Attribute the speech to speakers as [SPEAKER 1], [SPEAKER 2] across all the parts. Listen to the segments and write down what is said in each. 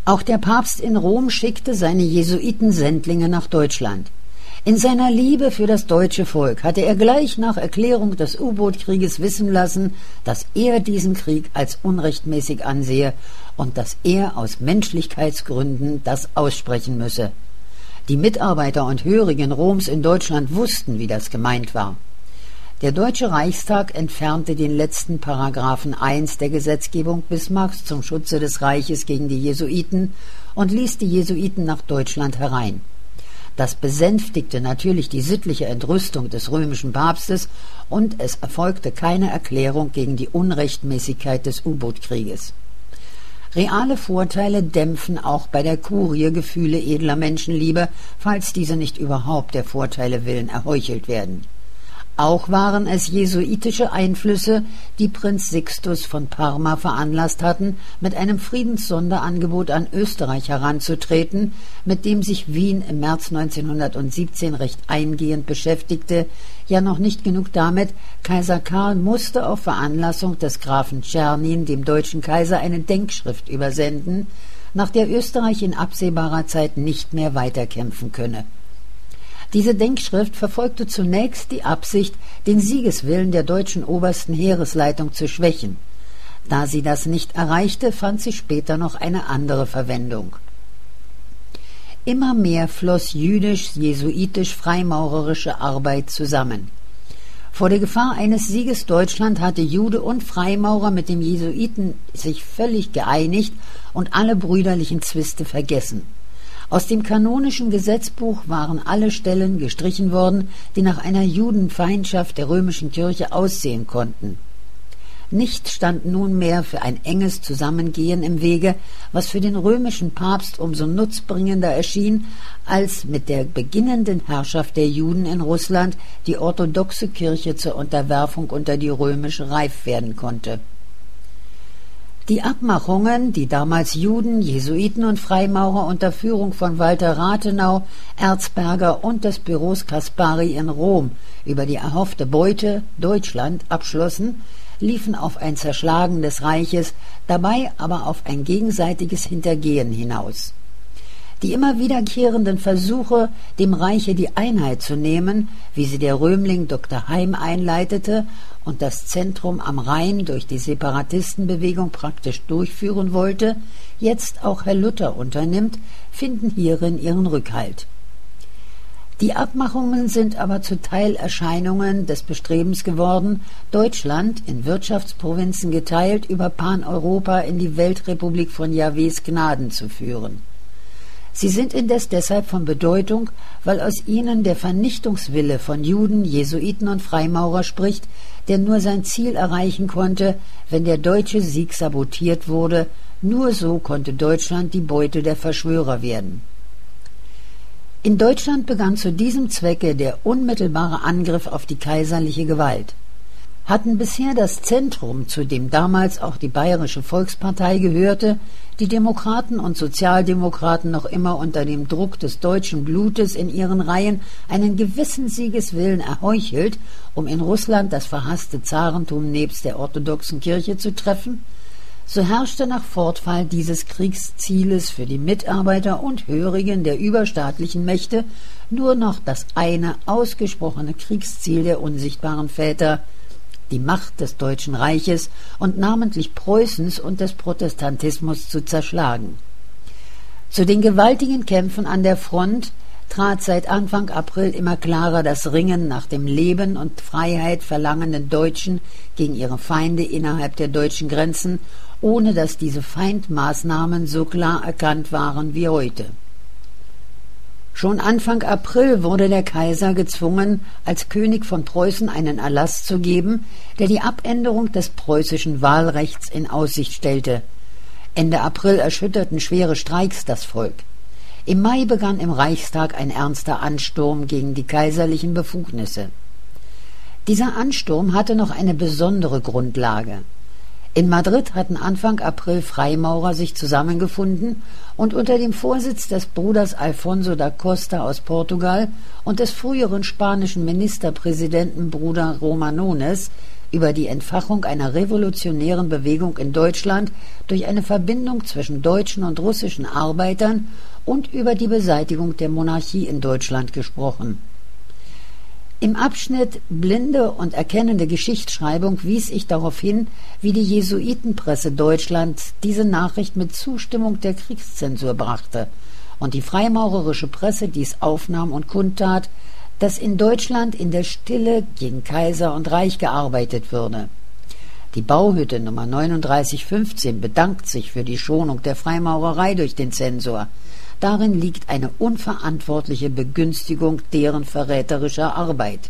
[SPEAKER 1] Auch der Papst in Rom schickte seine Jesuitensendlinge nach Deutschland. In seiner Liebe für das deutsche Volk hatte er gleich nach Erklärung des U-Boot-Krieges wissen lassen, dass er diesen Krieg als unrechtmäßig ansehe und dass er aus Menschlichkeitsgründen das aussprechen müsse. Die Mitarbeiter und Hörigen Roms in Deutschland wussten, wie das gemeint war. Der Deutsche Reichstag entfernte den letzten Paragraphen 1 der Gesetzgebung Bismarcks zum Schutze des Reiches gegen die Jesuiten und ließ die Jesuiten nach Deutschland herein. Das besänftigte natürlich die sittliche Entrüstung des römischen Papstes und es erfolgte keine Erklärung gegen die Unrechtmäßigkeit des U-Boot-Krieges. Reale Vorteile dämpfen auch bei der Kurie Gefühle edler Menschenliebe, falls diese nicht überhaupt der Vorteile willen erheuchelt werden. Auch waren es jesuitische Einflüsse, die Prinz Sixtus von Parma veranlasst hatten, mit einem Friedenssonderangebot an Österreich heranzutreten, mit dem sich Wien im März 1917 recht eingehend beschäftigte. Ja, noch nicht genug damit, Kaiser Karl musste auf Veranlassung des Grafen Czernin dem deutschen Kaiser eine Denkschrift übersenden, nach der Österreich in absehbarer Zeit nicht mehr weiterkämpfen könne. Diese Denkschrift verfolgte zunächst die Absicht, den Siegeswillen der deutschen obersten Heeresleitung zu schwächen. Da sie das nicht erreichte, fand sie später noch eine andere Verwendung. Immer mehr floss jüdisch-jesuitisch-freimaurerische Arbeit zusammen. Vor der Gefahr eines Sieges Deutschland hatte Jude und Freimaurer mit dem Jesuiten sich völlig geeinigt und alle brüderlichen Zwiste vergessen. Aus dem kanonischen Gesetzbuch waren alle Stellen gestrichen worden, die nach einer Judenfeindschaft der römischen Kirche aussehen konnten. Nichts stand nunmehr für ein enges Zusammengehen im Wege, was für den römischen Papst umso nutzbringender erschien, als mit der beginnenden Herrschaft der Juden in Russland die orthodoxe Kirche zur Unterwerfung unter die römische reif werden konnte. Die Abmachungen, die damals Juden, Jesuiten und Freimaurer unter Führung von Walter Rathenau, Erzberger und des Büros Kaspari in Rom über die erhoffte Beute Deutschland abschlossen, liefen auf ein Zerschlagen des Reiches, dabei aber auf ein gegenseitiges Hintergehen hinaus. Die immer wiederkehrenden Versuche, dem Reiche die Einheit zu nehmen, wie sie der Römling Dr. Heim einleitete und das Zentrum am Rhein durch die Separatistenbewegung praktisch durchführen wollte, jetzt auch Herr Luther unternimmt, finden hierin ihren Rückhalt. Die Abmachungen sind aber zu Teilerscheinungen des Bestrebens geworden, Deutschland in Wirtschaftsprovinzen geteilt über Paneuropa in die Weltrepublik von Jahwes Gnaden zu führen. Sie sind indes deshalb von Bedeutung, weil aus ihnen der Vernichtungswille von Juden, Jesuiten und Freimaurer spricht, der nur sein Ziel erreichen konnte, wenn der deutsche Sieg sabotiert wurde. Nur so konnte Deutschland die Beute der Verschwörer werden. In Deutschland begann zu diesem Zwecke der unmittelbare Angriff auf die kaiserliche Gewalt. Hatten bisher das Zentrum, zu dem damals auch die Bayerische Volkspartei gehörte, die Demokraten und Sozialdemokraten noch immer unter dem Druck des deutschen Blutes in ihren Reihen einen gewissen Siegeswillen erheuchelt, um in Russland das verhasste Zarentum nebst der orthodoxen Kirche zu treffen, so herrschte nach Fortfall dieses Kriegszieles für die Mitarbeiter und Hörigen der überstaatlichen Mächte nur noch das eine ausgesprochene Kriegsziel der unsichtbaren Väter, die Macht des Deutschen Reiches und namentlich Preußens und des Protestantismus zu zerschlagen. Zu den gewaltigen Kämpfen an der Front trat seit Anfang April immer klarer das Ringen nach dem Leben und Freiheit verlangenden Deutschen gegen ihre Feinde innerhalb der deutschen Grenzen, ohne dass diese Feindmaßnahmen so klar erkannt waren wie heute. Schon Anfang April wurde der Kaiser gezwungen, als König von Preußen einen Erlass zu geben, der die Abänderung des preußischen Wahlrechts in Aussicht stellte. Ende April erschütterten schwere Streiks das Volk. Im Mai begann im Reichstag ein ernster Ansturm gegen die kaiserlichen Befugnisse. Dieser Ansturm hatte noch eine besondere Grundlage. In Madrid hatten Anfang April Freimaurer sich zusammengefunden und unter dem Vorsitz des Bruders Alfonso da Costa aus Portugal und des früheren spanischen Ministerpräsidenten Bruder Romanones über die Entfachung einer revolutionären Bewegung in Deutschland durch eine Verbindung zwischen deutschen und russischen Arbeitern und über die Beseitigung der Monarchie in Deutschland gesprochen. Im Abschnitt Blinde und erkennende Geschichtsschreibung wies ich darauf hin, wie die Jesuitenpresse Deutschlands diese Nachricht mit Zustimmung der Kriegszensur brachte und die freimaurerische Presse dies aufnahm und kundtat, dass in Deutschland in der Stille gegen Kaiser und Reich gearbeitet würde. Die Bauhütte Nummer 3915 bedankt sich für die Schonung der Freimaurerei durch den Zensor. Darin liegt eine unverantwortliche Begünstigung deren verräterischer Arbeit.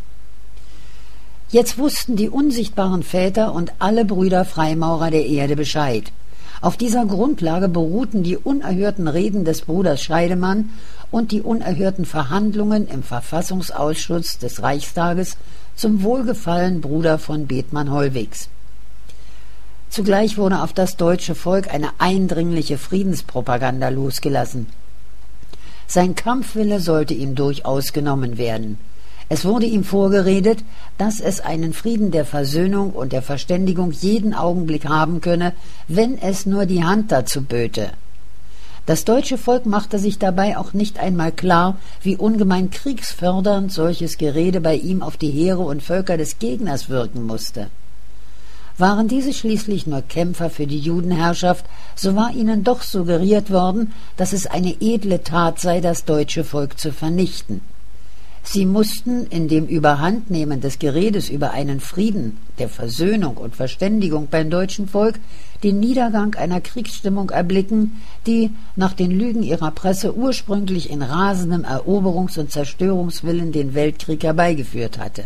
[SPEAKER 1] Jetzt wussten die unsichtbaren Väter und alle Brüder Freimaurer der Erde Bescheid. Auf dieser Grundlage beruhten die unerhörten Reden des Bruders Scheidemann und die unerhörten Verhandlungen im Verfassungsausschuss des Reichstages zum Wohlgefallen Bruder von Bethmann-Hollwegs. Zugleich wurde auf das deutsche Volk eine eindringliche Friedenspropaganda losgelassen. Sein Kampfwille sollte ihm durchaus genommen werden. Es wurde ihm vorgeredet, dass es einen Frieden der Versöhnung und der Verständigung jeden Augenblick haben könne, wenn es nur die Hand dazu böte. Das deutsche Volk machte sich dabei auch nicht einmal klar, wie ungemein kriegsfördernd solches Gerede bei ihm auf die Heere und Völker des Gegners wirken musste. Waren diese schließlich nur Kämpfer für die Judenherrschaft, so war ihnen doch suggeriert worden, dass es eine edle Tat sei, das deutsche Volk zu vernichten. Sie mussten in dem Überhandnehmen des Geredes über einen Frieden der Versöhnung und Verständigung beim deutschen Volk den Niedergang einer Kriegsstimmung erblicken, die nach den Lügen ihrer Presse ursprünglich in rasendem Eroberungs- und Zerstörungswillen den Weltkrieg herbeigeführt hatte.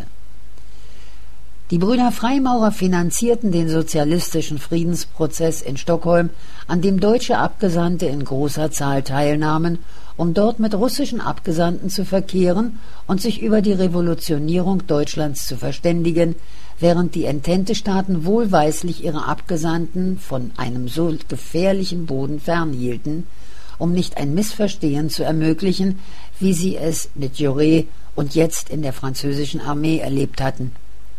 [SPEAKER 1] Die Brüder Freimaurer finanzierten den sozialistischen Friedensprozess in Stockholm, an dem deutsche Abgesandte in großer Zahl teilnahmen, um dort mit russischen Abgesandten zu verkehren und sich über die Revolutionierung Deutschlands zu verständigen, während die Entente-Staaten wohlweislich ihre Abgesandten von einem so gefährlichen Boden fernhielten, um nicht ein Missverstehen zu ermöglichen, wie sie es mit Jaurès und jetzt in der französischen Armee erlebt hatten.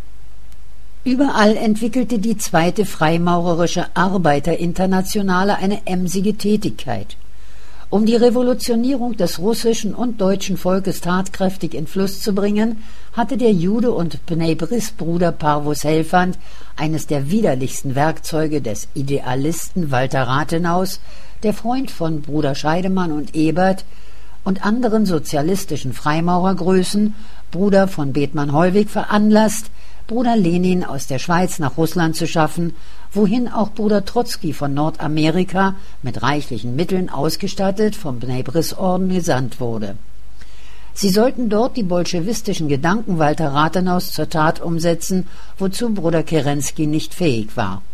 [SPEAKER 1] Überall entwickelte die zweite freimaurerische Arbeiterinternationale eine emsige Tätigkeit. Um die Revolutionierung des russischen und deutschen Volkes tatkräftig in Fluss zu bringen, hatte der Jude und Bnei Bris Bruder Parvus Helfand, eines der widerlichsten Werkzeuge des Idealisten Walter Rathenau's, der Freund von Bruder Scheidemann und Ebert und anderen sozialistischen Freimaurergrößen, Bruder von Bethmann-Hollweg, veranlasst, Bruder Lenin aus der Schweiz nach Russland zu schaffen, wohin auch Bruder Trotzki von Nordamerika mit reichlichen Mitteln ausgestattet vom Bnei Bris Orden gesandt wurde. Sie sollten dort die bolschewistischen Gedanken Walter Rathenau's zur Tat umsetzen, wozu Bruder Kerensky nicht fähig war.